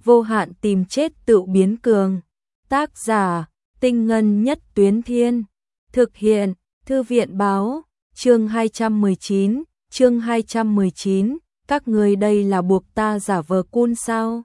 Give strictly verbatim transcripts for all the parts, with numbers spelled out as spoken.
vô hạn tìm chết tự biến cường. Tác giả, Tinh Ngân Nhất Tuyến Thiên. Thực hiện, Thư viện báo, chương hai trăm mười chín, chương hai trăm mười chín, các người đây là buộc ta giả vờ cun sao?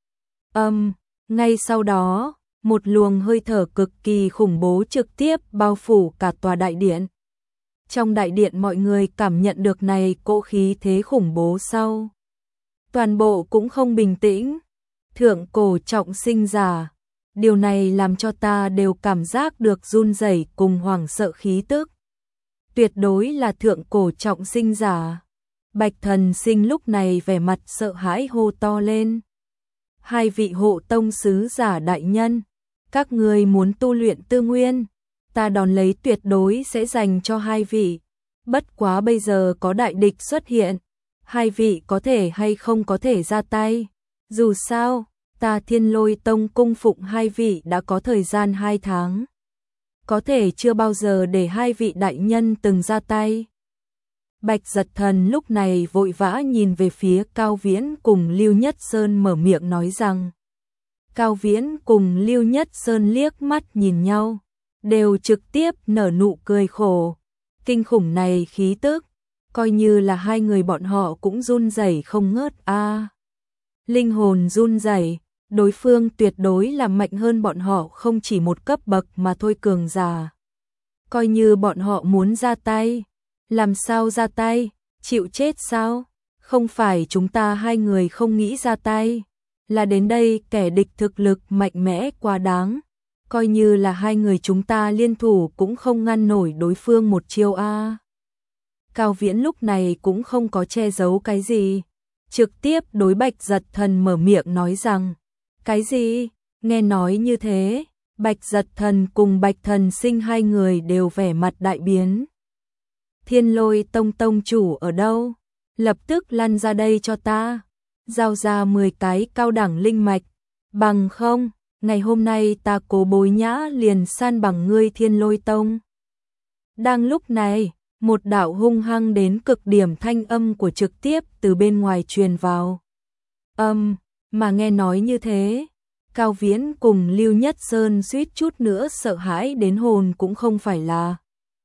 Âm, ngay sau đó, một luồng hơi thở cực kỳ khủng bố trực tiếp bao phủ cả tòa đại điện. Trong đại điện mọi người cảm nhận được này cỗ khí thế khủng bố sau. Toàn bộ cũng không bình tĩnh. Thượng cổ trọng sinh giả. Điều này làm cho ta đều cảm giác được run rẩy cùng hoảng sợ khí tức. Tuyệt đối là thượng cổ trọng sinh giả. Bạch Thần Sinh lúc này vẻ mặt sợ hãi hô to lên. Hai vị hộ tông sứ giả đại nhân, các người muốn tu luyện tư nguyên, ta đón lấy tuyệt đối sẽ dành cho hai vị. Bất quá bây giờ có đại địch xuất hiện, hai vị có thể hay không có thể ra tay. Dù sao, ta Thiên Lôi Tông cung phụng hai vị đã có thời gian hai tháng. Có thể chưa bao giờ để hai vị đại nhân từng ra tay. Bạch Giật Thần lúc này vội vã nhìn về phía Cao Viễn cùng Lưu Nhất Sơn mở miệng nói rằng. Cao Viễn cùng Lưu Nhất Sơn liếc mắt nhìn nhau, đều trực tiếp nở nụ cười khổ. Kinh khủng này khí tức, coi như là hai người bọn họ cũng run rẩy không ngớt a. À, linh hồn run rẩy, đối phương tuyệt đối là mạnh hơn bọn họ không chỉ một cấp bậc mà thôi cường giả. Coi như bọn họ muốn ra tay, làm sao ra tay, chịu chết sao? Không phải chúng ta hai người không nghĩ ra tay, là đến đây kẻ địch thực lực mạnh mẽ quá đáng. Coi như là hai người chúng ta liên thủ cũng không ngăn nổi đối phương một chiêu a. À. Cao Viễn lúc này cũng không có che giấu cái gì, trực tiếp đối Bạch Giật Thần mở miệng nói rằng. Cái gì? Nghe nói như thế, Bạch Giật Thần cùng Bạch Thần Sinh hai người đều vẻ mặt đại biến. Thiên Lôi Tông tông chủ ở đâu? Lập tức lăn ra đây cho ta. Giao ra mười cái cao đẳng linh mạch. Bằng không, ngày hôm nay ta Cố Bối Nhã liền san bằng ngươi Thiên Lôi Tông. Đang lúc này, một đạo hung hăng đến cực điểm thanh âm của trực tiếp từ bên ngoài truyền vào. Âm, mà nghe nói như thế, Cao Viễn cùng Lưu Nhất Sơn suýt chút nữa sợ hãi đến hồn cũng không phải là.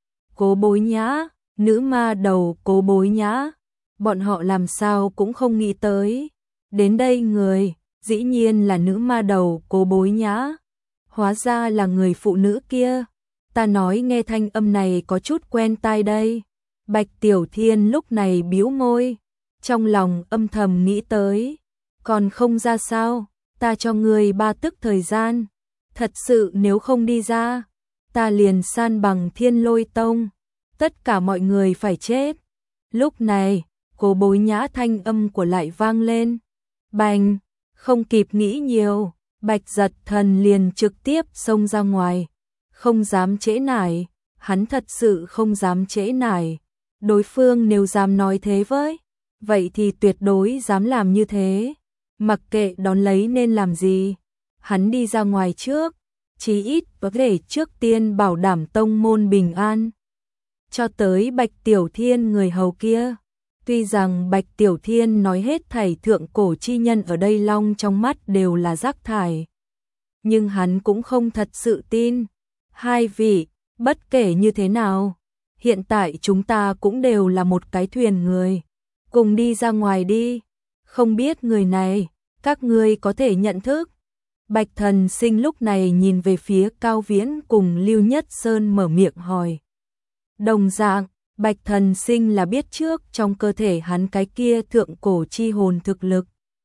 Cố Bối Nhã, nữ ma đầu Cố Bối Nhã, bọn họ làm sao cũng không nghĩ tới. Đến đây người, dĩ nhiên là nữ ma đầu Cố Bối Nhã. Hóa ra là người phụ nữ kia. Ta nói nghe thanh âm này có chút quen tai đây. Bạch Tiểu Thiên lúc này bĩu môi, trong lòng âm thầm nghĩ tới. Còn không ra sao, ta cho người ba tức thời gian. Thật sự nếu không đi ra, ta liền san bằng Thiên Lôi Tông. Tất cả mọi người phải chết. Lúc này, Cố Bối Nhã thanh âm của lại vang lên. Bành, không kịp nghĩ nhiều, Bạch Giật Thần liền trực tiếp xông ra ngoài. Không dám trễ nải, hắn thật sự không dám trễ nải. Đối phương nếu dám nói thế với, vậy thì tuyệt đối dám làm như thế. Mặc kệ đón lấy nên làm gì, hắn đi ra ngoài trước, chí ít có thể trước tiên bảo đảm tông môn bình an. Cho tới Bạch Tiểu Thiên người hầu kia, tuy rằng Bạch Tiểu Thiên nói hết thảy thượng cổ chi nhân ở đây long trong mắt đều là rác thải, nhưng hắn cũng không thật sự tin. Hai vị, bất kể như thế nào, hiện tại chúng ta cũng đều là một cái thuyền người, cùng đi ra ngoài đi. Không biết người này, các ngươi có thể nhận thức. Bạch Thần Sinh lúc này nhìn về phía Cao Viễn cùng Lưu Nhất Sơn mở miệng hỏi. Đồng dạng, Bạch Thần Sinh là biết trước trong cơ thể hắn cái kia thượng cổ chi hồn thực lực.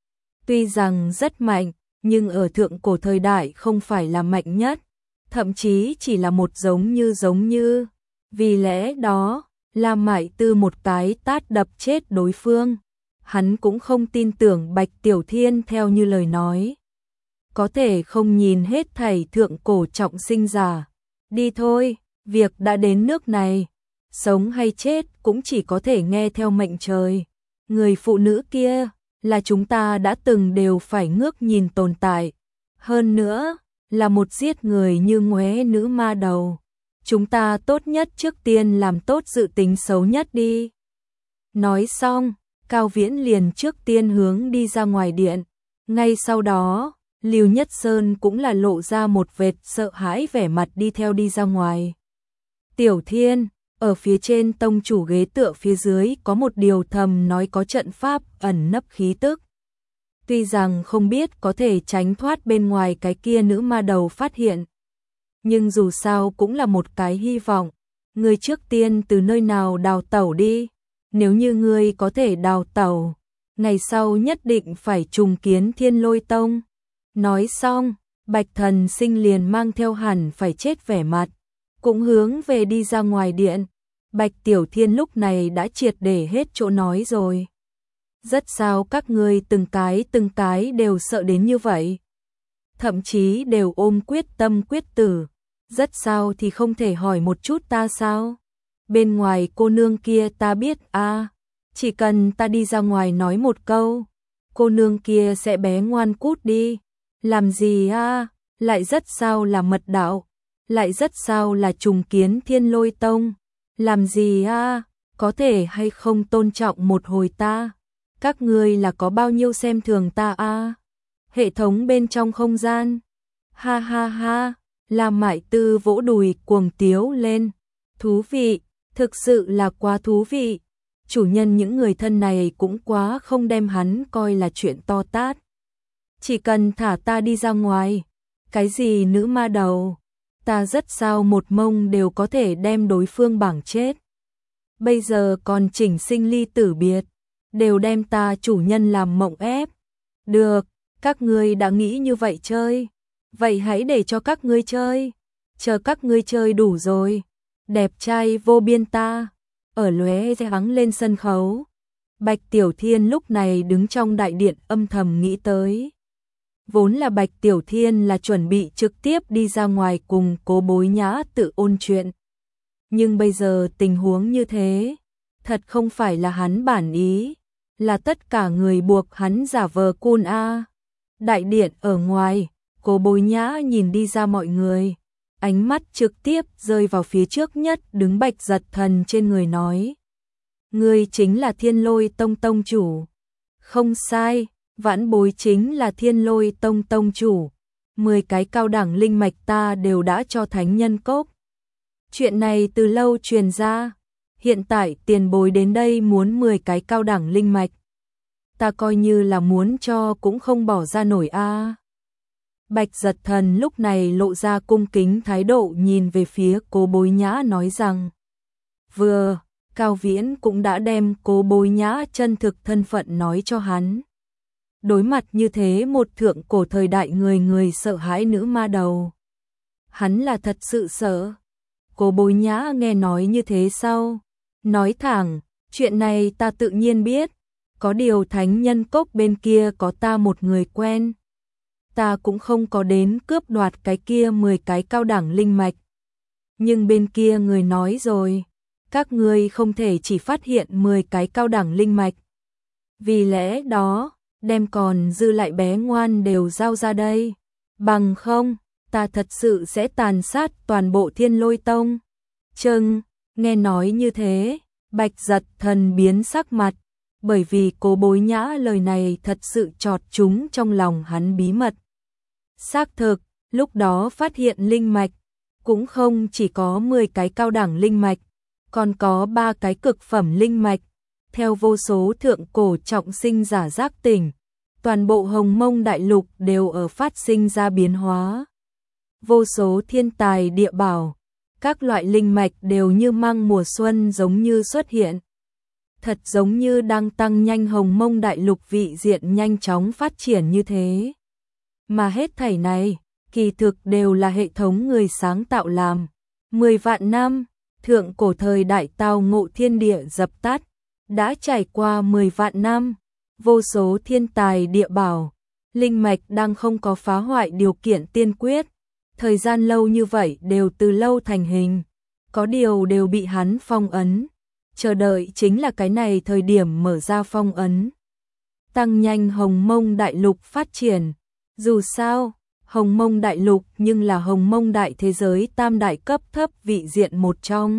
Tuy rằng rất mạnh, nhưng ở thượng cổ thời đại không phải là mạnh nhất, thậm chí chỉ là một giống như giống như. Vì lẽ đó, Lam Mại Tư một cái tát đập chết đối phương. Hắn cũng không tin tưởng Bạch Tiểu Thiên theo như lời nói. Có thể không nhìn hết thảy thượng cổ trọng sinh giả. Đi thôi, việc đã đến nước này. Sống hay chết cũng chỉ có thể nghe theo mệnh trời. Người phụ nữ kia là chúng ta đã từng đều phải ngước nhìn tồn tại. Hơn nữa, là một giết người như ngoé nữ ma đầu. Chúng ta tốt nhất trước tiên làm tốt dự tính xấu nhất đi. Nói xong, Cao Viễn liền trước tiên hướng đi ra ngoài điện. Ngay sau đó, Lưu Nhất Sơn cũng là lộ ra một vệt sợ hãi vẻ mặt đi theo đi ra ngoài. Tiểu Thiên, ở phía trên tông chủ ghế tựa phía dưới có một điều thầm nói có trận pháp ẩn nấp khí tức. Tuy rằng không biết có thể tránh thoát bên ngoài cái kia nữ ma đầu phát hiện. Nhưng dù sao cũng là một cái hy vọng. Ngươi trước tiên từ nơi nào đào tẩu đi. Nếu như ngươi có thể đào tẩu, ngày sau nhất định phải trùng kiến Thiên Lôi Tông. Nói xong, Bạch Thần Sinh liền mang theo hẳn phải chết vẻ mặt, cũng hướng về đi ra ngoài điện. Bạch Tiểu Thiên lúc này đã triệt để hết chỗ nói rồi. Rất sao các ngươi từng cái từng cái đều sợ đến như vậy. Thậm chí đều ôm quyết tâm quyết tử. Rất sao thì không thể hỏi một chút ta sao? Bên ngoài cô nương kia ta biết a, à, chỉ cần ta đi ra ngoài nói một câu, cô nương kia sẽ bé ngoan cút đi. Làm gì a? À? Lại rất sao là mật đạo, lại rất sao là trùng kiến Thiên Lôi Tông. Làm gì a? À? Có thể hay không tôn trọng một hồi ta? Các ngươi là có bao nhiêu xem thường ta a? À? Hệ thống bên trong không gian. Ha ha ha, Lam Mại Tư vỗ đùi cuồng tiếu lên. Thú vị, thực sự là quá thú vị. Chủ nhân những người thân này cũng quá không đem hắn coi là chuyện to tát. Chỉ cần thả ta đi ra ngoài. Cái gì nữ ma đầu, ta rất sao một mông đều có thể đem đối phương bảng chết. Bây giờ còn chỉnh sinh ly tử biệt, đều đem ta chủ nhân làm mộng ép. Được, các ngươi đã nghĩ như vậy chơi, vậy hãy để cho các ngươi chơi. Chờ các ngươi chơi đủ rồi, đẹp trai vô biên ta ở lóe sáng lên sân khấu. Bạch Tiểu Thiên lúc này đứng trong đại điện âm thầm nghĩ tới. Vốn là Bạch Tiểu Thiên là chuẩn bị trực tiếp đi ra ngoài cùng Cố Bối Nhã tự ôn chuyện. Nhưng bây giờ tình huống như thế, thật không phải là hắn bản ý, là tất cả người buộc hắn giả vờ cun a. Đại điện ở ngoài, Cố Bối Nhã nhìn đi ra mọi người, ánh mắt trực tiếp rơi vào phía trước nhất đứng Bạch Giật Thần trên người nói. Ngươi chính là Thiên Lôi Tông tông chủ. Không sai, Vãn Bối chính là Thiên Lôi Tông tông chủ. Mười cái cao đẳng linh mạch ta đều đã cho thánh nhân cốc. Chuyện này từ lâu truyền ra, hiện tại tiền bối đến đây muốn mười cái cao đẳng linh mạch. Ta coi như là muốn cho cũng không bỏ ra nổi a. À. Bạch Giật Thần lúc này lộ ra cung kính thái độ nhìn về phía Cố Bối Nhã nói rằng. Vừa, Cao Viễn cũng đã đem Cố Bối Nhã chân thực thân phận nói cho hắn. Đối mặt như thế một thượng cổ thời đại người người sợ hãi nữ ma đầu. Hắn là thật sự sợ. Cố Bối Nhã nghe nói như thế sau, nói thẳng, chuyện này ta tự nhiên biết, có điều thánh nhân cốc bên kia có ta một người quen. Ta cũng không có đến cướp đoạt cái kia mười cái cao đẳng linh mạch. Nhưng bên kia người nói rồi, các ngươi không thể chỉ phát hiện mười cái cao đẳng linh mạch. Vì lẽ đó, đem còn dư lại bé ngoan đều giao ra đây. Bằng không, ta thật sự sẽ tàn sát toàn bộ Thiên Lôi Tông. Chừng, nghe nói như thế, Bạch Giật Thần biến sắc mặt, bởi vì Cố Bối Nhã lời này thật sự chọt trúng trong lòng hắn bí mật. Xác thực, lúc đó phát hiện linh mạch, cũng không chỉ có mười cái cao đẳng linh mạch, còn có ba cái cực phẩm linh mạch. Theo vô số thượng cổ trọng sinh giả giác tỉnh, toàn bộ Hồng Mông Đại Lục đều ở phát sinh ra biến hóa. Vô số thiên tài địa bảo, các loại linh mạch đều như măng mùa xuân giống như xuất hiện. Thật giống như đang tăng nhanh Hồng Mông Đại Lục vị diện nhanh chóng phát triển như thế. Mà hết thảy này, kỳ thực đều là hệ thống người sáng tạo làm. Mười vạn năm, thượng cổ thời đại tao ngộ thiên địa dập tắt, đã trải qua mười vạn năm, vô số thiên tài địa bảo, linh mạch đang không có phá hoại điều kiện tiên quyết. Thời gian lâu như vậy đều từ lâu thành hình, có điều đều bị hắn phong ấn. Chờ đợi chính là cái này thời điểm mở ra phong ấn. Tăng nhanh Hồng Mông Đại Lục phát triển. Dù sao, Hồng Mông Đại Lục nhưng là Hồng Mông Đại thế giới tam đại cấp thấp vị diện một trong.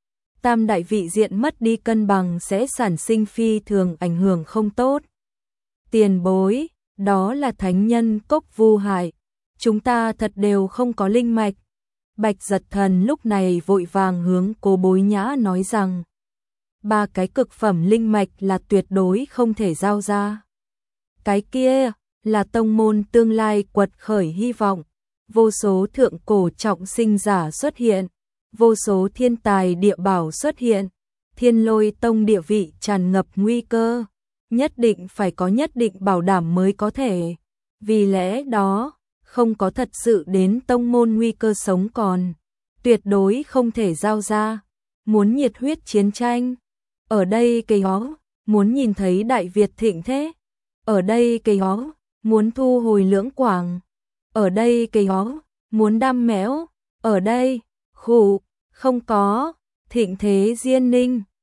Tam đại vị diện mất đi cân bằng sẽ sản sinh phi thường ảnh hưởng không tốt. Tiền bối, đó là thánh nhân Cốc Vu Hải, chúng ta thật đều không có linh mạch. Bạch Giật Thần lúc này vội vàng hướng Cố Bối Nhã nói rằng, ba cái cực phẩm linh mạch là tuyệt đối không thể giao ra. Cái kia là tông môn tương lai quật khởi hy vọng, vô số thượng cổ trọng sinh giả xuất hiện, vô số thiên tài địa bảo xuất hiện, Thiên Lôi Tông địa vị tràn ngập nguy cơ, nhất định phải có nhất định bảo đảm mới có thể. Vì lẽ đó, không có thật sự đến tông môn nguy cơ sống còn, tuyệt đối không thể giao ra. Muốn nhiệt huyết chiến tranh, ở đây cây hó, muốn nhìn thấy Đại Việt thịnh thế, ở đây cây hó, muốn thu hồi Lưỡng Quảng, ở đây cây hó, muốn đam mẽo, ở đây, khủ, không có, thịnh thế Diên Ninh.